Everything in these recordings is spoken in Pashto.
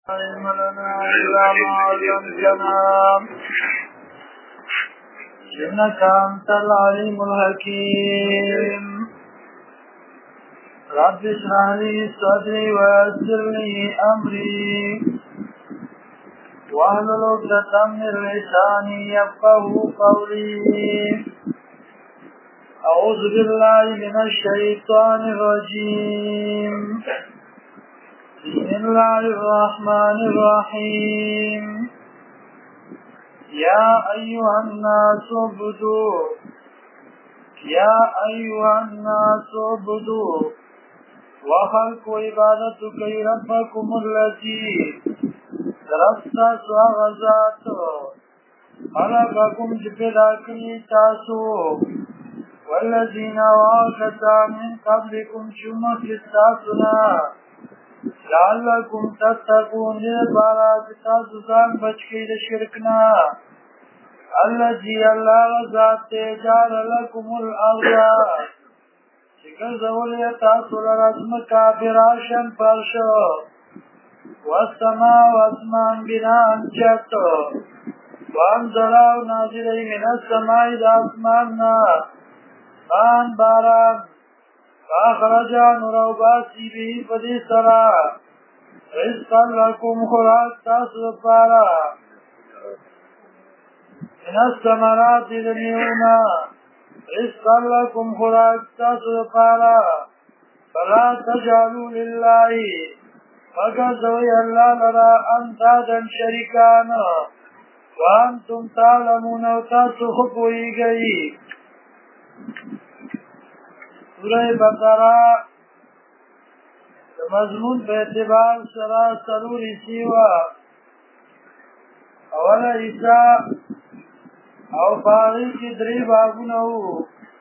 علم لنا إلا ما علمتنا إنك أنت العليم الحكيم. رب اشرح لي صدري ويسر لي أمري واحلل عقدة من لساني يفقهوا قولي. أعوذ بالله من الشيطان الرجيم. بسم الله الرحمن الرحيم. يا أيها الناس اعبدوا وخلق عبادتك ربكم الذي درستا سواغزات خلقكم جبداكني تاسو والذين واقتا من قبلكم شمك التاسنا لعلكم تتقون لبارات تاسوزان بچکی دا شرکنا الذي الله ذات جعل لكم الأرض شکر زولی تاسو لرزم کافراشن پرشو والسماء واسمان بناء جت وانزلاو نازلی من السماء دا اسماننا فان باران فاخرجا نروباسی به پدی سرا رزقا لکم خوراک تاسو پارا من الثمرات دنیونا رزقا لکم خوراک تاسو پارا فلا تجعلوا لله فقضوی اللہ لرا اندادا شرکانا وانتم تعلمون و تاسو خبوئی گئی. سورہ بقرہ مضمون په اعتبار سره څلور حصې وه. اوله حصه او په هغې کې درې بابونه وو.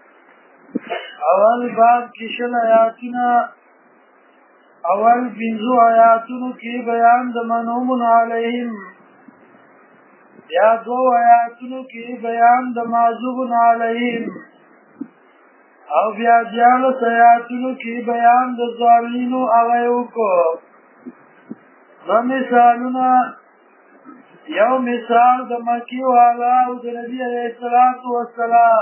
اول باب کې شل آیاتونه، اول پنځو آیاتونو کې بیان د منعوم علیهم، بیا دوو آیاتونو کې بیان د معذوب علیهم، او بیا دیالس آیاتونو کې بیان د ظالمینو هغه یې وکړو. دوه مثالونه، یو مثال د مکي والا او د نبي علیه الصلاة والسلام،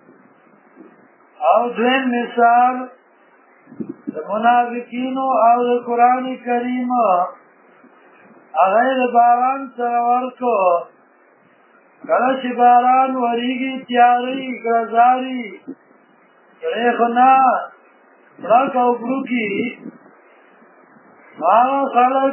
او دویم مثال د منافقینو او د قرآن کریم هغه یې د باران سره ورکړو. کله چې باران وریږي تیارې ګرځاري ریخنا پړک او بروکي هغه خلک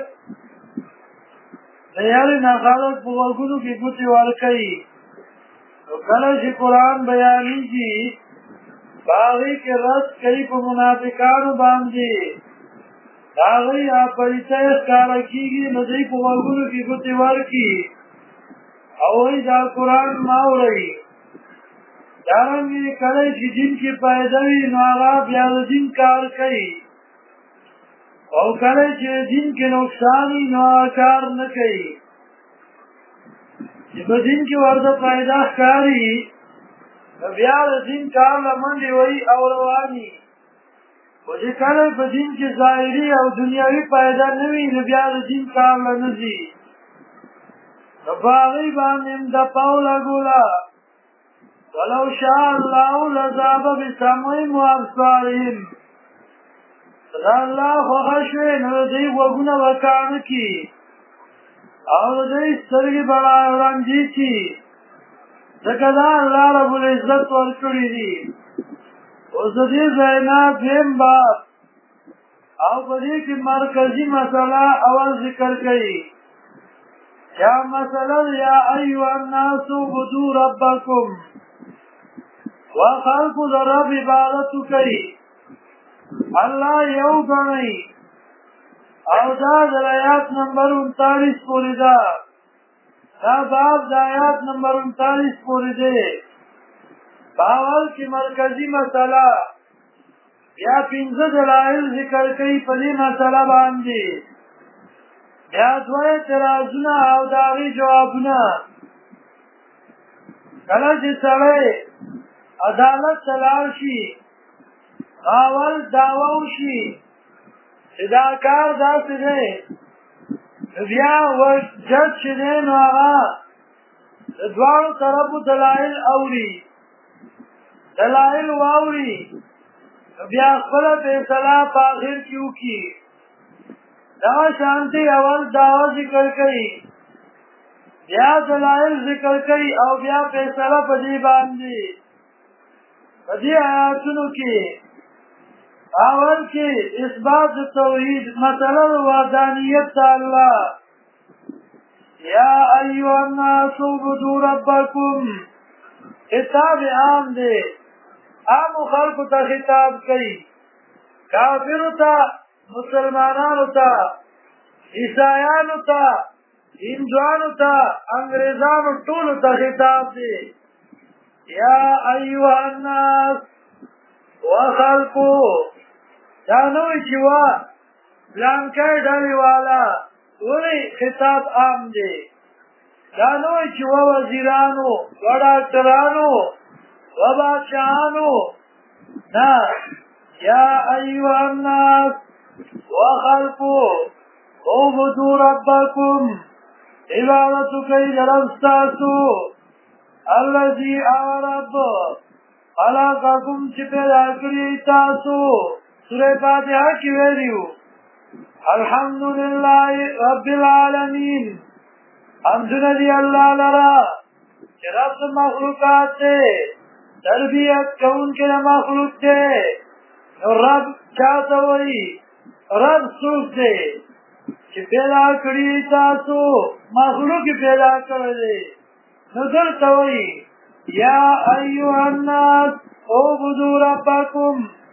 د یارې نه خلک په غوږونو کې ګوتې ورکوي. نو کله چې قرآن بیانېږي په هغې کې رد کوي په منافقانو باندې، د هغوی پلیتۍ ښکاره کېږي، نو دوی په غوږونو کې ګوتې ورکړي او وایي دا قرآن مه اورئ. دارنګې کله چې دین کې فایده وي نو هغه بیا د دین کار کوي، او کله چې دین کې نقصان وي نو هغه کار نه کوي. چې په دین کې ورته فایده ښکاري نو بیا د دین کار له منډې وهي او رواني، خو چې کله په دین کې ظاهري او دنیاوي فایده نه وي نو بیا د دین کار له نه ځي. نو په هغوی باندې هم دپه ولګوله. ولو شاء الله لذهب بسمعهم وابصارهم، که د الله خوښه شوې نو د دوی غوږونه به کار نه کړي او د دوی سترګې به ړندې کړي، ځکه دا الله رب العزت ورکړي دي. اوس د دې ځای نه دویم باب او په دې کې مرکزي مسله اول ذکر کوي. یا مسله یا ایها الناس اعبدوا ربکم، وخلق د رب عبادتو کوي، الله یو ګڼئ. او دا د آیات نمبر 39 پورې ده. دا باب د آیات نمبر 39 پورې دی. په اول کې مرکزي مسله، بیا 15 دلایل ذکر کوي په دې مسله باندې، بیا دوه اعتراضونه او د هغې جوابونه. کله چې سړی عدالت ته لاړ شي، اول دعوه وشي چې دا کار داسې دی، بیا جج چې دی نو هغه د دواړو طرفو دلایل اوري دلایل واوري بیا خپله فیصله په آخر کې وکړي دغه شانتې اول دعوه ذکر کوي بیا دلایل ذکر کوي او بیا فیصله په دې باندې په دې آیاتونو کې اول کې اثبات توحید مسله وحدانیت الله یا ایها الناس اعبدوا ربکم خطاب عام دی عام خلقو ته خطاب کوي کافرو ته مسلمانانو ته عیسایانو ته هندوانو ته انګریزانو ټولو ته خطاب دی یا ایها الناس وخلقو دا نوی چې وا پلانکی ډلې والا ولې خطاب عام دی دا نوی چې وا وزیرانو و ډاکټرانو و بادشاهانو نه یا ایها الناس وخلقو اعبدوا ربکم عبادت کوي د رب ستاسو الذي رب خلقکم چې پیدا کړی تاسو سورہ فاتحه کې ویلو الحمدلله رب العالمین حمدنا دی الله لرا چې رب مخلوقات دی تربیت کوونکی مخلوق دی نو رب چاته وایي رب څوک دی چې پیدا کړی تاسو مخلوق پیدا کړی نو دلته وایي یا ایها الناس اعبدوا ربکم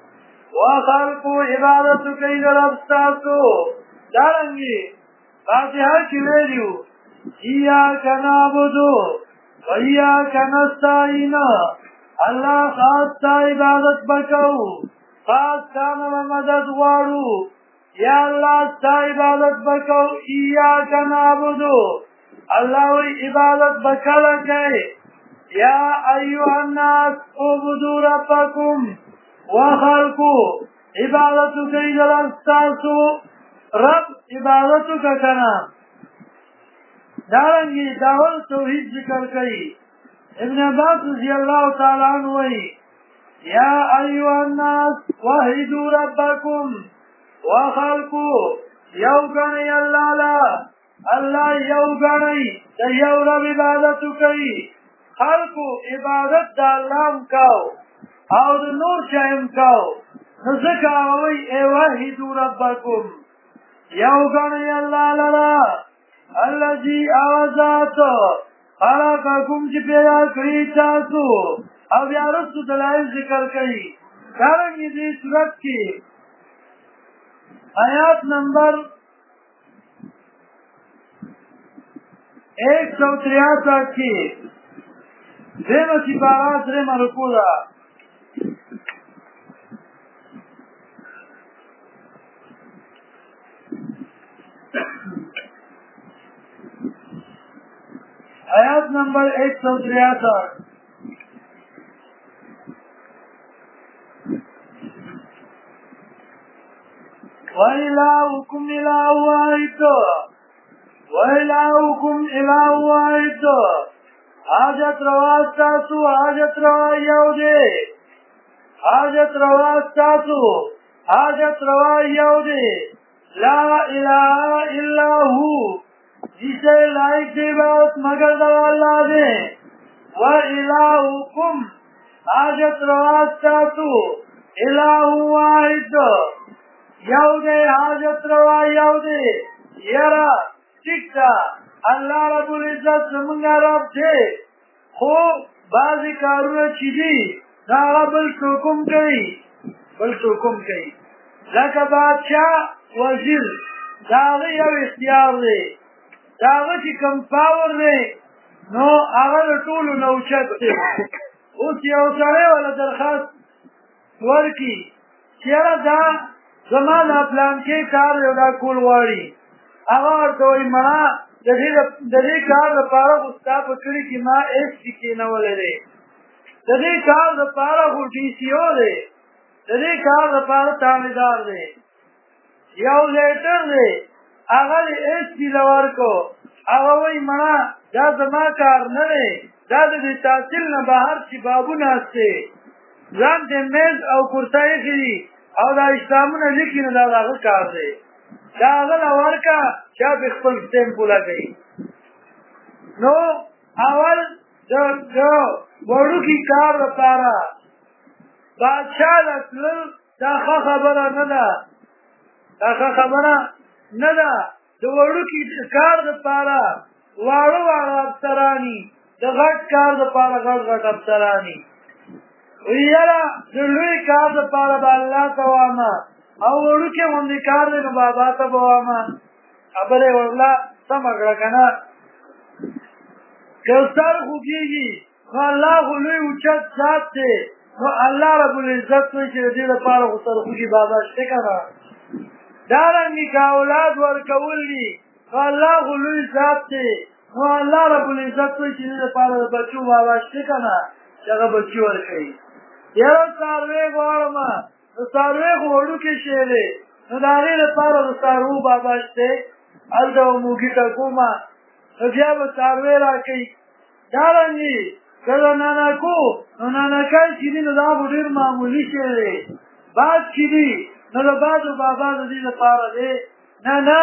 وخلقوا عبادت کوي د رب تاسو دارنګي فاتحه کې ویلو ایاک نعبد و ایاک نستعین الله خاص عبادت وکاو خاص کام مدد غواړو یا الله عبادت وکاو ایاک نعبد الله وی عبادت وکړه کوي یا ایها الناس اعبدوا ربکم وخلقوا عبادت کوي د رب تاسو رب عبادت وکړه دارنګي داول توحید ذکر کوي ابن عباس رضی الله تعالی عنہ وی یا ایها الناس وحدوا ربکم وخلقوا یو غنی الله لا الله یو غنی د یو رب عبادت کوي خلقو عبادت د الله کاو او د نور چایم کاو ذکر وی ای وحدوا ربکم یو غنی الله لا الذي اوذات خلقکم چې پیدا کړی تاسو او بیا رسو دلایل ذکر کړي دارنګه دې صورت کې آیات نمبر 163 کې دیمه سپارات درې مرکو ده آیات نمبر 163 وَإِلَٰهُكُمْ إِلَٰهٌ وَاحِدٌ وَإِلَٰهُكُمْ إِلَٰهٌ وَاحِدٌ حاجت روا تاسو حاجت روا یو دی حاجت روا تاسو حاجت روا یو دی لا اله الا هو جسے لائق دی بات مگر دو اللہ دے وَإِلَٰهُكُمْ حاجت روا تاسو الہ واحد یو دے حاجت روا یو دے یرا ٹکتا اللہ رب العزت زمانگا رب دے خوب بازی کارونا چی دی داغا بلتوکم کئی لکا بادشاہ وزیر داغی یو اختیار دے داغی چی کم پاور دے نو اغل طول نوچت دے اس یو سرے والا درخواست ورکی چیرا دا زمان اپلان کے کار یودا کول واری اغار دوئی منا ددی کار دا پارا گستا پکڑی کی ما ایس سکی نولے دے ددی کار دا پارا گو ڈی سی او دے ددی کار دا پارا تامیدار دے یو لیٹر دے هغه دې هېڅ کیله ورکړو هغه وایي مړه دا زما کار نه دی دا د دې تحصیل نه بهر چې بابونه هستې ځان ته میز او کرسۍ ایښي دي او دا اسلامونه لیکي نو دا د هغه کار دی دا هغه له ورکړه چا پې خپل سټیمپ ولګوي نو اول د وړوکي کار لپاره بادشاه له تلل دا ښه خبره نه ده دا ښه خبره نه ده د وړوکي کار دپاره واړه واړه افسراني د غټ کار دپاره غټ غټ افسراني یاره د لوی کار دپاره به الله ته وامه او وړوکې غوندې کار دی نو بابا ته به وامه خبره یې والله سمه کړه که نه که سر خوږېږي نو الله خو لوی اوچت ذات دی نو الله رب العزت وایي چې د دې لپاره خو سر خوږي بابا شته که نه دارنګې که اولاد ورکول دي نو الله خو لوی ذات دی نو الله رب العزت وایي چې دې لپاره د بچو بابا شته که نه چې هغه بچي ورکوي یاره څاروی غواړمه نو څاروی خو وړوکی شی دی نو د هغې لپاره د څاروو بابا شته هلته به موږي ټکومه نو بیا به څاروی راکوي دارنګې که د نانکو نو نانکی چې دي نو دا خو ډېر معمولي شی دی باز چې دي نو د بازو بابا د دې لپاره دی نه نه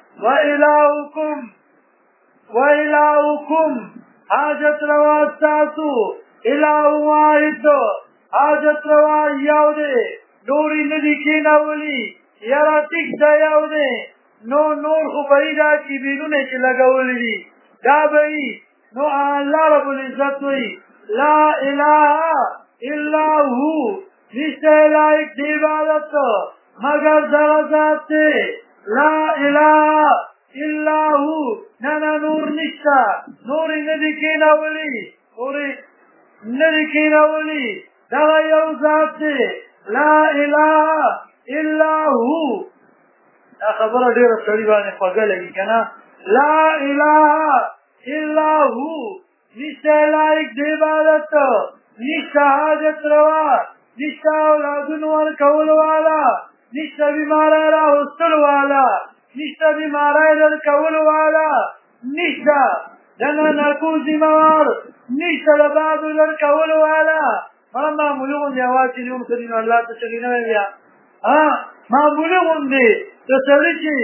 وإلهکم حاجت روا ستاسو اله واحد حاجت روا یو دی نورې نه دي کېنولي یاره ټیک ده یو دی نو نور خو به یې دا کیبینونه چې لګولي دي دا به یي نو الله رب العزت وایي لا اله الا هو نشته لایق د عبادت مگر دغه ذات دی لا اله الا هو نه نه نور نشته نورې نه دي کېنولي نورې نه دي کېنولي دغه یو ذات دی لا اله الا هو دا خبره ډېره سړي باندې خوږه لګي که نه لا اله الا هو نشته لایق د عبادت نشته حاجت روا نشته اولادونو ورکولو والا نشته بیماری راوستلو والا نشته بیماری لرکولو والا نشته د نانکو ذمهوار نشته د بادو لرکولو والا معمولي غوندې هوا چې دې وکړي نو الله ته چغې نه وایي بیا معمولي غوندې د سړي چې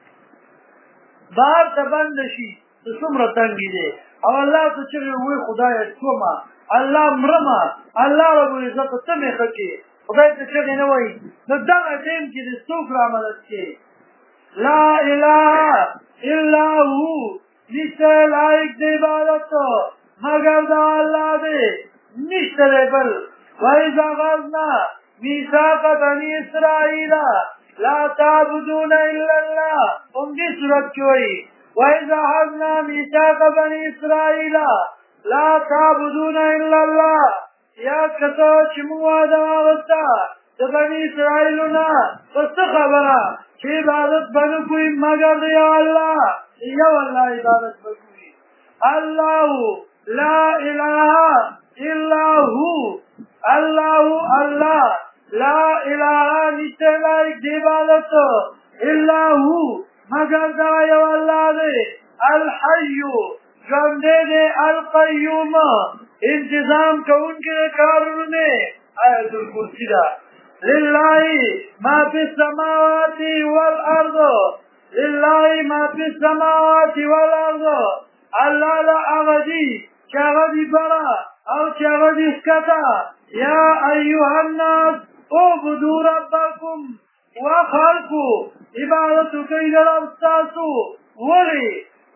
بار ته بنده شي ته څومره تنګې دی او الله ته چغې ووایي خدایه شومه الله مرمه الله رب العزت ته مې ښه کړې خدای ته چغې نه وایي نو دغه ټایم کې دې څوک رامدد کړي لا اله الا هو نشته لایق د عبادت مگر د الله دی نشته دی بل وإذا أخذنا ميثاق بني إسرائيل لا تعبدون إلا الله هم دې صورت کې وایي وإذا أخذنا ميثاق بني إسرائيل لا تعبدون إلا الله یاد کته چې موږ وعده واغسته د بني اسرائیلو نه په څه خبره چې عبادت به نه کوئ مګر د یو الله یو الله عبادت به کوئ الله لا اله الا هو الله الله لا اله نشته لایق د عبادت الا هو مگر دا یو الله دی الحي ژوندی دی القیوم انتظام کوونکی د کارونو دی آیت الکرسی ده لله ما فی السماوات والارض لله ما فی السماوات والارض الله له هغه دي چې هغه دي بره او چې هغه دي ښکته یا ایها الناس اعبدوا ربکم وخلقو عبادت کوئ د رب ستاسو ولې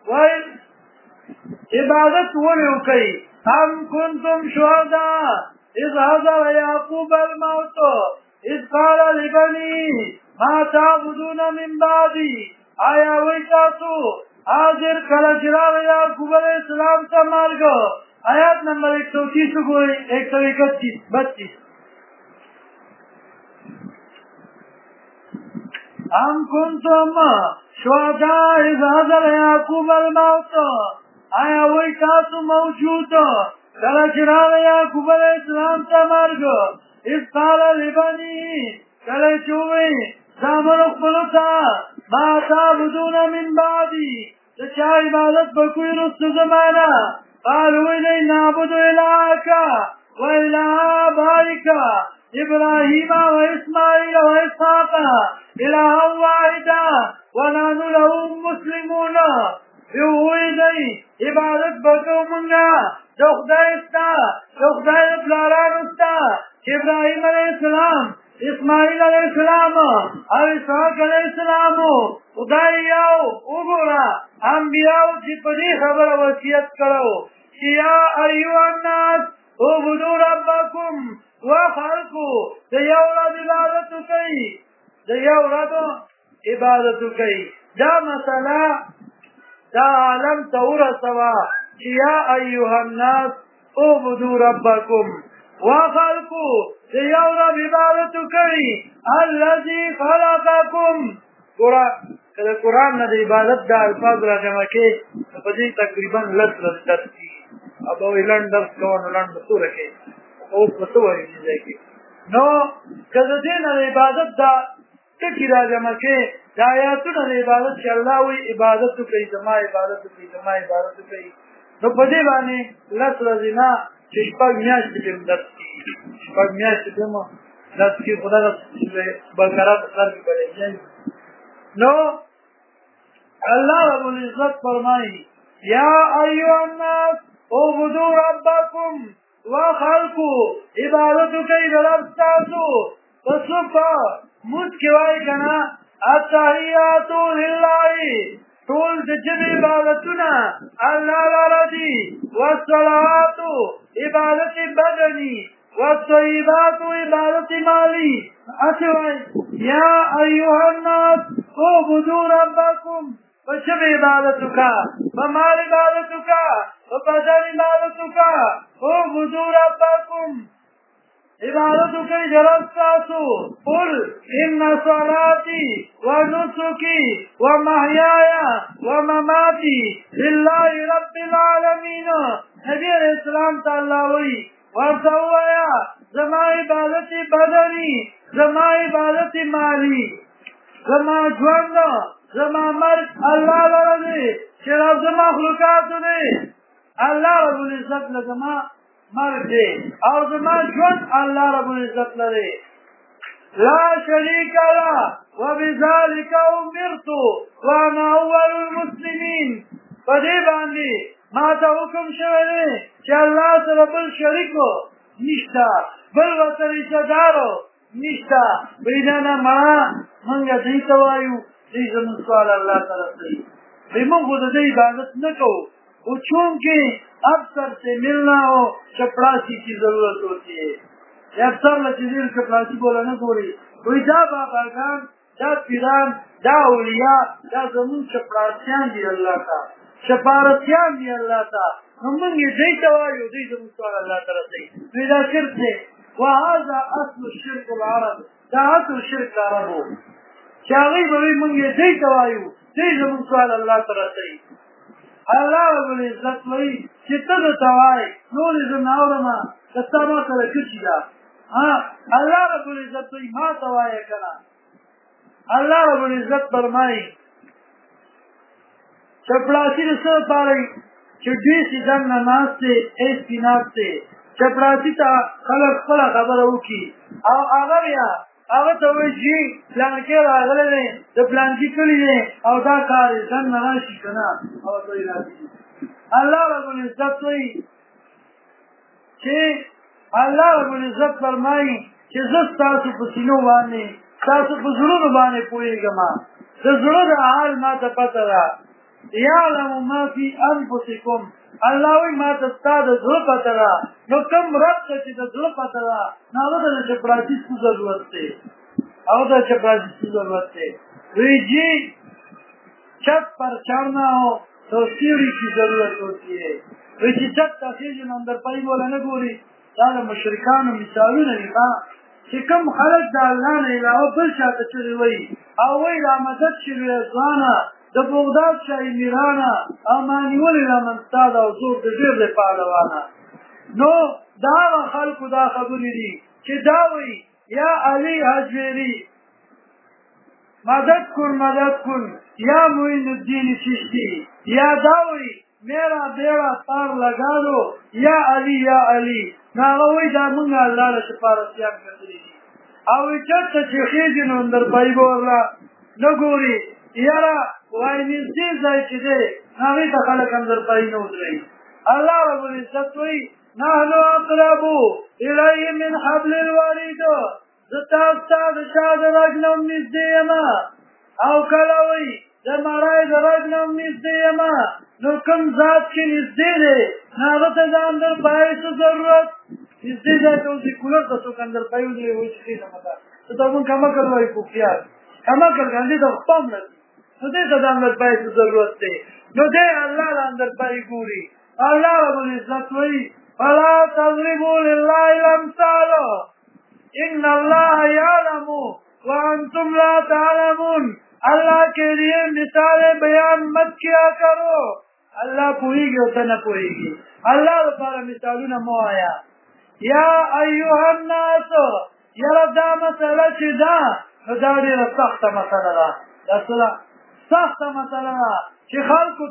عبادت ولې وکئ ام کنتم شهداء اذ حضر یعقوب الموت اذ قال لبنيه ما تعبدون من بعدي آیا وی تاسو حاضر کله چې راغی یعقوب علیه السلام ته مرګ آیات نمبر 130 وګورئ 131 ام کنتم شهداء اذ حضر یعقوب الموت آیا وی تاسو موجود کله چې راغی یعقوب علیه السلام ته مرګ اذ قال لبنيه کله چې ووی زامنو خپلو ته ما تعبدون من بعدي تشا عبادت بكوي رست زمانا قالوا إلي نعبد إلهك وإله آبائك إبراهيم وإسماعيل وإسحاق إلها واحدا ونحن له مسلمون يوهي عبادت بكو منغا دخدائستا دخدائس لارانستا إبراهيم عليه السلام اسماعیل علیہ السلام اور اسحاق علیہ السلام خدایاو وګورا انبیاو چې په دې خبره وصیت کړو چې یا ایها الناس اعبدوا ربکم وخلقوا د یو رب عبادت کوي د یو رب عبادت کوي دا مسله دا عالم تور سوا چې یا ایها الناس اعبدوا ربکم وخلقوا یو رب عبادت کوي الذي خلقكم قرآن نه د عبادت د الفاظ را جمع کې په دې تقریبا لس درس دي اب ویلند درس کوو لاند سوره کې او په څو ځای کې نو کله دې نه عبادت دا ټکی را جمع کې د آیاتونو د عبادت چې الله وی عبادت کوي زما عبادت کوي زما عبادت کوي نو په دې باندې لس ورځې چې شپږ میاشتې کې درس شپږ میاشتې کې مو درس کې خدا د بقره په سر کې بلې نو الله رب العزت فرمایي یا ایها الناس اعبدوا ربکم وخلقوا عبادت کوي د رب تاسو پسوکا موږ کوي کنه التحیات لله طول د جمع عبادتنا الله لرضي والصلوات عبادت بدني والطيبات عبادت مالي أسوأي يا أيها الناس اعبدوا ربكم وجمع عبادتك ومال عبادتك وبدن عبادتك اعبدوا ربكم عبادتك جلستاسو قل إن صلاتي ونسكي ومحياي ومماتي لله رب العالمين نبي عليه السلام تعالى ورسويا زما عبادت بدني زما عبادت مالي زما ژوند زما مرګ الله لري چې رب زما مخلوقات دي الله رب العزت زما مرګ دی او زما ژوند الله رب العزت لري لا شريك له وبذلك امرت وانا اول المسلمين فدې باندې ما ته حکم شوی دی چې الله سره بل شریکو نشته بل ورته رشتهدارو نشته بریدانه ما مونږ دې ته وایو چې زموږ سوال الله تعالی کوي موږ خو د دې عبادت نه کوو और चूंकि अक्सर से मिलना हो चपरासी की जरूरत होती है अक्सर लचीर चपरासी बोला ना गोरी कोई जा बाबा खान जा पीरान जा उलिया जा जमीन चपरासियान दी अल्लाह का चपारसियान दी अल्लाह का हम ये दे तवायो दे जमीन सवाल अल्लाह तरफ से मेरा शिर्क है वहाजा असल शिर्क العرب دا اصل शिर्क العرب हो चाहे बड़ी मन ये दे तवायो दे जमीन सवाल अल्लाह तरफ से الله رب العزت وی چې ته د توای نور زناورما کستما سره کچی دا الله رب العزت وی ما توای کنا الله رب العزت فرمای چپړاسی سره پاره چې دې سیدان نماز ته ایس بنات ته چپړاسی ته خلک خپل خبره وکي او هغه بیا هغه ته وایي پلان کې راغلی د پلان کې کړی او دا کار ځان نه شي کنه او دوی راځي الله رب العزت وایي چې الله رب العزت فرمایي چې زه تاسو په سینو باندې تاسو په زړونو باندې پوهیږم د زړه د حال ما ته پته ده یعلم ما فی انفسکم الله وی ما ته ستاسو زړه پته ده نو کوم رب چې د زړه پته ده نو هغه د چپړاسی څه ضرورت دی او د چپړاسی څه ضرورت دی وی جی छत पर चढ़ना हो तो सीढ़ी की जरूरत होती है वैसे छत तफीज अंदर पाई बोला न गोरी दादा मुशरिकान मिसालुन लिखा कि कम खलक द अल्लाह ने अलावा बल शात चली वही او وی لا مدد شوی ځوانا د بغداد شای میرانا امانی ول لمن استاد او زور د ډیر له پهلوانا نو دا خلق دا خبرې دي چې دا وی یا علی حجری مدد کن یا معین الدین چشتی یا داوی میرا بیڑا تار لگا دو یا علی ناغوی دا منگا اللہ لشفارسیان کردلی اوی چت چخیجی نو اندر پایبو اللہ نگوری یارا وای نزدی زای چی دے ناغی تا خلق اندر پای نو دلی اللہ رب العزت وی نحنو اقربو الی من حبل الورید زتاستا دشاد رجنم نزدی اما او کلوی دمارای درجنم نزدی اما نو کم ذات کی نزدی دے ناغت از اندر پای سو ضرورت نزدی زای تو اسی کولر تا سوک اندر پایو دلی وی چخی نمتا تو تا من کما کروای کوفیار کما کر گاندی تا خپام نسی نو دے تا اندر پای سو ضرورت دے نو دے اللہ اندر پای گوری اللہ رب العزت وی فلا تضربوا للہ الامثال ان اللہ یعلم وانتم لا تعلمون اللہ کے لیے مثال بیان مت کیا کرو اللہ پوئی گی ہوتا نہ پوئی گی اللہ بپارا مثالون مو آیا یا ایوہ الناس یردا مسئلہ چی دا داری را سخت مسئلہ را دا سخت مسئلہ را چی خلقو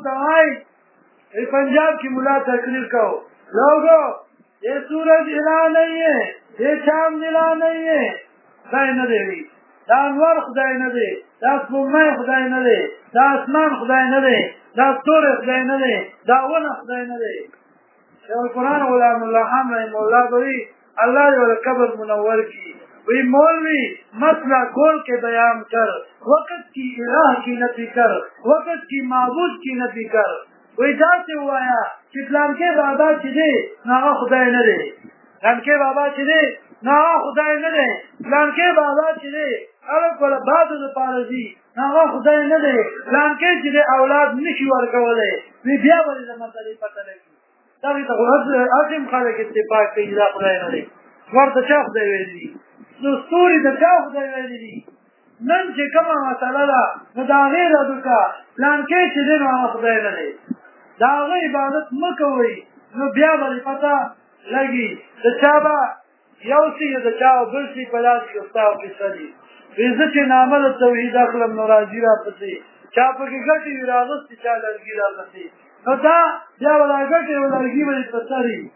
تمائی پنجاب کی ملا تقریر کہو لوگو یہ سورج الہ نہیں ہے یہ چاند الہ نہیں ہے خدای نہ دے رہی دا انوار خدای نہ دے دا سپوږمۍ خدای نہ دے دا اسمان خدای نہ دے دا ستوري خدای نہ دے دا ونه خدای نہ دے شیخ القرآن غلام اللہ خان رحمہ اللہ کوئی اللہ جو قبر منور کی وہی مولوی مسئلہ کھول کے بیان کر وقت کی الہ کی نفی کر وقت کی معبود کی نفی کر وہی جا سے ہوا ہے کہ پلان کے بابا چلے نہ خدای نہ دے پلان کے بابا چلے نہ خدای نہ دے پلان کے بابا چلے الگ والا بات پارزی نہ خدای نہ دے پلان کے چلے اولاد نشی ورکولے وی بیا ولې مسئلې پته لګي دا ته اعظم خلک اتفاق کوي دا خدای نه دی ورته چا خدای ویلي نو ستوري د چا خدای ویلي نن چې کومه مسئله ده نو دا غیر ادوکا پلان کې چې دی نو خدای نه دی دا غي عبادت مکوئ نو بیا ولې پته لګي د چا با یو سی د چا بل سی په لاس کې استاد کیسلی عزت نامه توحید اخلم نو راځي را پسې چا په کې ګټي راغست چا لږی راغستي نو دا بیا ولا ګټي ولا لږی ولې پسري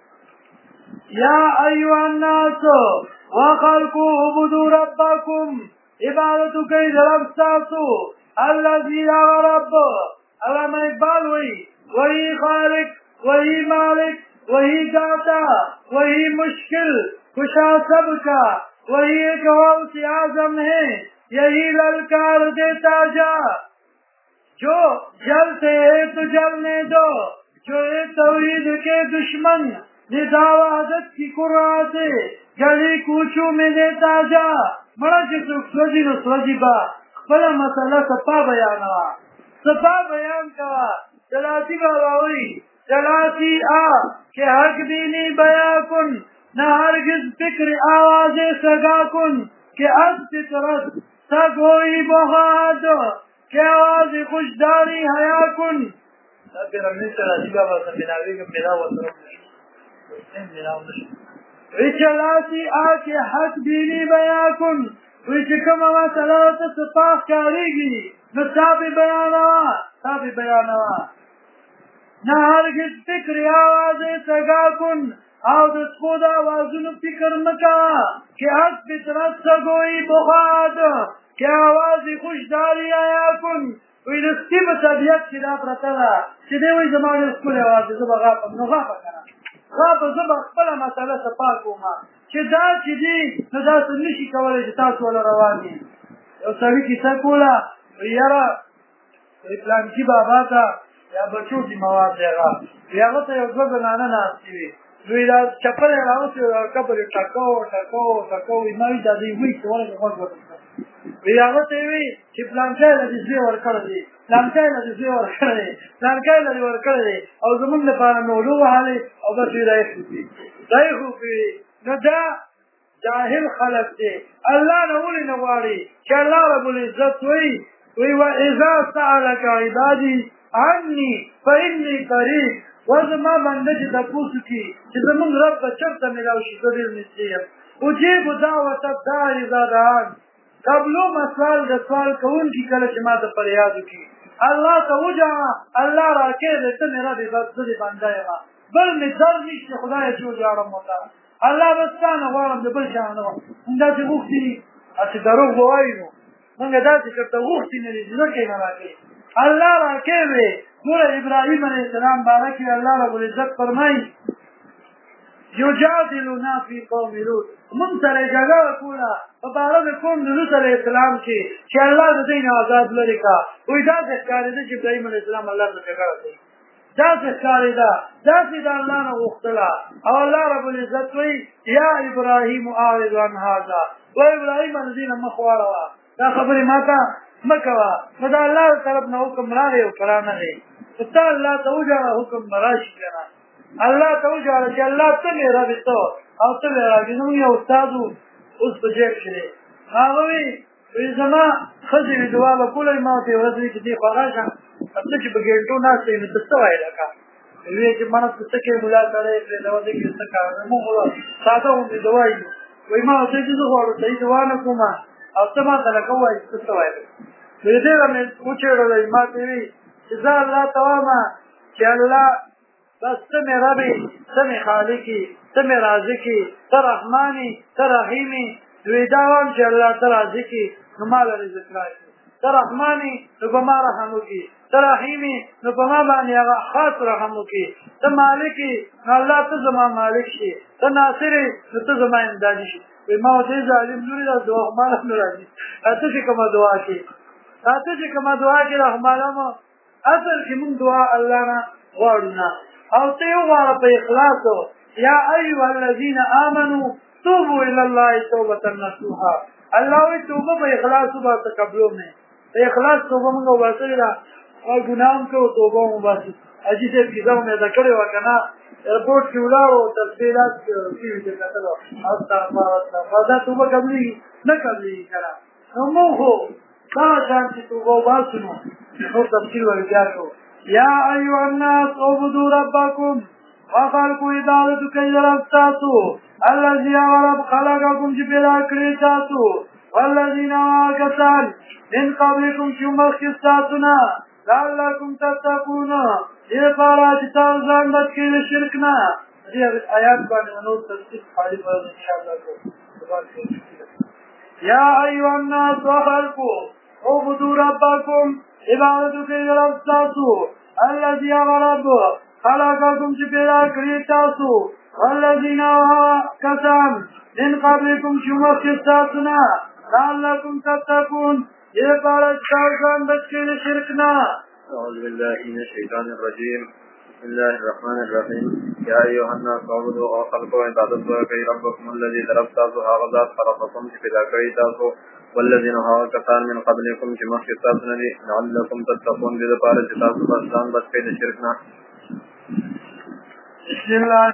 یا ایها الناس وخلقوا عبدوا ربکم عبادت کوي رب تاسو الذي رب علامہ اقبال وہی خالق وہی مالک وہی داتا وہی مشکل کشا سب کا وہی ایک غوث اعظم ہے یہی للکار دیتا جا جو جلتے ہیں تو جلنے دو جو ایک توحید کے دشمن دعوی عادت کی قرآن سے گلی کوچوں میں دیتا جا بڑا سوجی نو سوجی با بڑا مسئلہ سپا بیانوا سپا بیان کوا جلاتی باوی جلاتی کہ حق دینی بیا کن نہ ہرگز فکر آواز سگا کن کہ از فطرت سگ ہوئی بہاد کہ آواز خوشداری حیا کن پھر ہم نے جلاتی بابا سے بناوی کا میرا جلاتی کہ حق دینی بیا کن وی کم مسئلہ سپاس کاری گی نو تابی بیانوا نہ ہرگز فکر آواز سگا کن او د سپود آوازونو فکر مکا کہ از فطرت سگوئی بخاد کہ آواز خوشداری آیا کن وی دستی بطبیعت چدا پرتلا چدے وی زمان اسکول آواز زبا غاپم نو غاپا کنا غاپا زبا خپلا مسئلہ سپاکو ما چه دا چی دی نو دا سنشی کولی چه تاسو والا روانی یو سوی کسا کولا یارا پلان کی بابا تا یا بچو کی مواد دیگا یاغا تا یو دو زنانا ناستی وی دوی دا چپل راوسی کبر ٹکو ایماوی دا دی وی سوالا که خوش بودتا وی یاغا تا وی چه پلان کئی لدی زوی ورکردی پلان کئی لدی ورکردی او زمان لپانا نولو حالی او بس وی دائی خوبی نو دا جاہل خلق دے اللہ نولی نواری کہ اللہ رب العزت وی وَإِذَا سَأَلَكَ عِبَادِي عَنِّي فَإِنِّي قَرِيبٌ وزما بنده چې تاسو کی چې زمون رب چرته ملاوي شي زدل نسیم اجيب دعوت الداعي اذا دعان قبلو مسال د سوال کوونکي کله چې ما ته فریاد وکړي الله ته وجاړه الله راکې دې ته مې ربې بس زه دې بنده یم بل مې در نشته خدایه چې وجاړم ورته الله بس تا نه غواړم د بل چا نه موږ داسې غوښتي دي چې دروغ به وایو نو موږ داسې چېرته غوښتي نه دي ځمکې نه راکوي الله راکې وې ګوره ابراهیم علیه السلام باره کې الله ربالعزت فرمایي یجادلنا فی قوم لوط موږ سره جګړه کوله په باره د قوم د لوط علیه السلام چې الله د دوی نه آزاد لرې کړه وایي داسې ښکارېده چې ابراهیم علیه السلام الله ته جګړه کوي داسې ښکارېده داسې د الله نه غوښتله او الله ربالعزت وایي یا ابراهیم اعرض عن هذا وایي ابراهیم د دې نه مخ واړوه دا خبرې ما ته مه کوه نو د الله د طرف نه حکم راغی او که رانغی خو ته الله ته وژاړه حکم به راشي که نه الله ته وژاړه چې الله ته مې ربې ته او ته مې رابې زموږ یو استاد و اوس په جیب کې دی هغه وایي زما ښځې وي دعا به کوله ما ورته یوه ورځ وایي چې دې خوا راشه ته چې په ګېنټو ناسته یې نو ته څه وایې لکه وایي چې مانه ته څه کوې ملا سړی پرېږده دې کې څه کار موږ ساده غوندې دوا یو وایي ما ورته چې زه غواړم صحیح دوا نه کوم او ته ما ته لکه ووایي ته څه وایې وایي دې ته مې وچېړلی ما ته وایي چې زه الله ته وایم چې الله بس ته مې ربې ته مې خالقي ته مې رازقي ته رحماني ته رحیمي وایي دا وایم چې الله ته رازقي نو ما له رزق راشي ته رحماني نو په ما رحم وکړي ته رحیمي نو په ما باندې هغه خاص رحم وکړي ته مالکي نو الله ته زما مالک شي ته ناصري نو ته زما امدادي شي وایي ما ورته ظالم لورې دا دعا خو ما نه نه راځي ته چې کومه دعا کوې ته چې کومه دعا کوې رحمانه اصل کې مونږ دعا الله نه غواړو نه او ته یې وغواړه په اخلاصو یا ایها الذین آمنوا توبوا الی الله توبة نصوحا الله وایي توبه په اخلاص وباسه قبلو مې په اخلاص توبه مونږ وباسلې ده او ګناه هم کوو توبه هم وباسو حاجي صاحب کیسه مې ادا کړې وه که نه ایرپورټ کې ولاړو تصویرات ټي وي ته کتلو استغفرالله دا توبه قبلېږي نه قبلېږي که نه نو موږ خو دغه شان چې توبه وباسو نو نور تفصیل ور بیا کړو یا ایها الناس اعبدوا ربکم وخلقوا عبادت کوي رب تاسو الذي رب خلقکم چې پیدا کړی تاسو والذین کسان من قبلکم چې مخکې تاسو نه لعلکم تتقون دې لپاره چې تاسو ځان بچ کړئ له شرک نه دې آیات باندې نور تفصیل حاضر به انشاءالله کوو یا ایها الناس وخلقوا اعبدوا ربکم عبادت کوي رب تاسو الذي رب خلقکم چې پیدا کړی تاسو والذین کسان من قبلکم چې مخکې تاسو نه لعلکم تتقون دې لپاره چې تاسو ځان بچ کړئ له شرک نه أعوذ بالله من الشيطان الرجيم بسم الله الرحمن الرحيم يا أيها الناس اعبدوا وخلقوا عبادت کوي ربکم الذي رب تاسو هغه ذات خلقکم چې پیدا کړی تاسو والذین هغه کسان من قبلکم چې مخکې تاسو نه دي لعلکم تتقون دې لپاره چې تاسو ځان بچ کړئ له شرک نه بسم الله